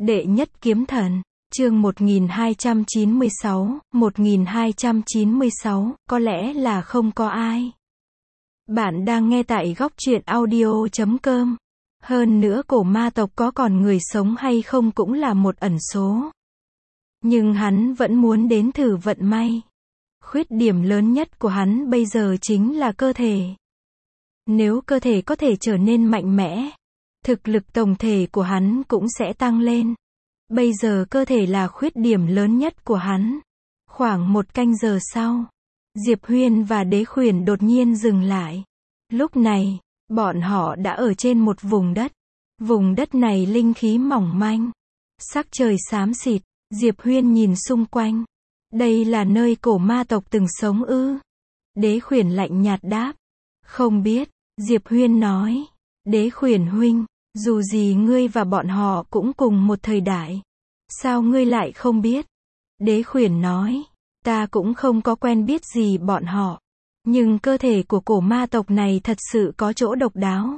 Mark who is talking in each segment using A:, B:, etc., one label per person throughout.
A: Đệ nhất kiếm thần, chương 1296, có lẽ là không có ai. Bạn đang nghe tại góc truyện audio.com. Hơn nữa cổ ma tộc có còn người sống hay không cũng là một ẩn số. Nhưng hắn vẫn muốn đến thử vận may. Khuyết điểm lớn nhất của hắn bây giờ chính là cơ thể. Nếu cơ thể có thể trở nên mạnh mẽ, thực lực tổng thể của hắn cũng sẽ tăng lên. Bây giờ cơ thể là khuyết điểm lớn nhất của hắn. Khoảng 1 canh giờ sau, Diệp Huyên và Đế Khuyển đột nhiên dừng lại. Lúc này, bọn họ đã ở trên một vùng đất. Vùng đất này linh khí mỏng manh, sắc trời xám xịt. Diệp Huyên nhìn xung quanh. Đây là nơi cổ ma tộc từng sống ư? Đế Khuyển lạnh nhạt đáp. Không biết, Diệp Huyên nói. Đế Khuyển huynh, dù gì ngươi và bọn họ cũng cùng một thời đại. Sao ngươi lại không biết? Đế Khuyển nói. Ta cũng không có quen biết gì bọn họ. Nhưng cơ thể của cổ ma tộc này thật sự có chỗ độc đáo.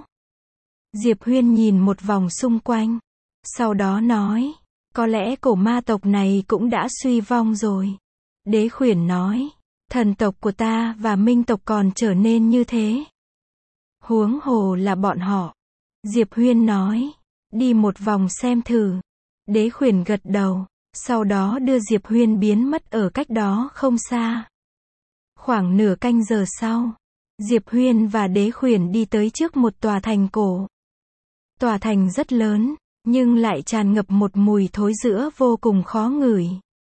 A: Diệp Huyên nhìn một vòng xung quanh. Sau đó nói. Có lẽ cổ ma tộc này cũng đã suy vong rồi. Đế Khuyển nói. Thần tộc của ta và minh tộc còn trở nên như thế. Huống hồ là bọn họ. Diệp Huyên nói. Đi một vòng xem thử. Đế Khuyển gật đầu. Sau đó đưa Diệp Huyên biến mất ở cách đó không xa. Khoảng nửa canh giờ sau, Diệp Huyên và Đế Khuyển đi tới trước một tòa thành cổ. Tòa thành rất lớn, nhưng lại tràn ngập một mùi thối rữa vô cùng khó ngửi.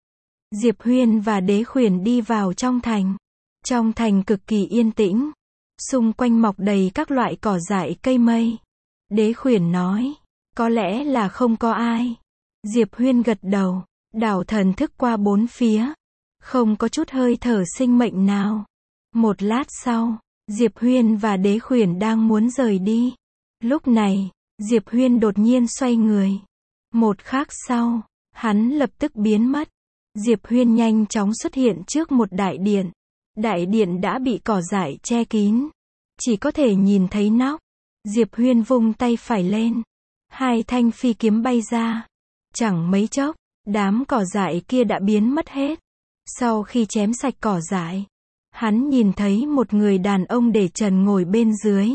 A: Diệp Huyên và Đế Khuyển đi vào trong thành. Trong thành cực kỳ yên tĩnh. Xung quanh mọc đầy các loại cỏ dại cây mây. Đế Khuyển nói. Có lẽ là không có ai. Diệp Huyên gật đầu. Đảo thần thức qua bốn phía. Không có chút hơi thở sinh mệnh nào. Một lát sau, Diệp Huyên và Đế Khuyển đang muốn rời đi. Lúc này, Diệp Huyên đột nhiên xoay người. Một khắc sau, hắn lập tức biến mất. Diệp Huyên nhanh chóng xuất hiện trước một đại điện. Đại điện đã bị cỏ dại che kín. Chỉ có thể nhìn thấy nóc. Diệp Huyên vung tay phải lên. 2 thanh phi kiếm bay ra. Chẳng mấy chốc, đám cỏ dại kia đã biến mất hết. Sau khi chém sạch cỏ dại, hắn nhìn thấy một người đàn ông để trần ngồi bên dưới.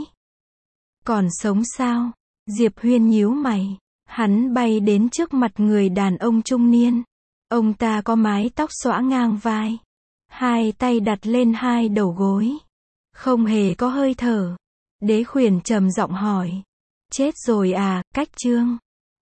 A: Còn sống sao? Diệp Huyên nhíu mày. Hắn bay đến trước mặt người đàn ông trung niên. Ông ta có mái tóc xõa ngang vai. 2 tay đặt lên 2 đầu gối. Không hề có hơi thở. Đế Khuyển trầm giọng hỏi. Chết rồi à, Cách Trương?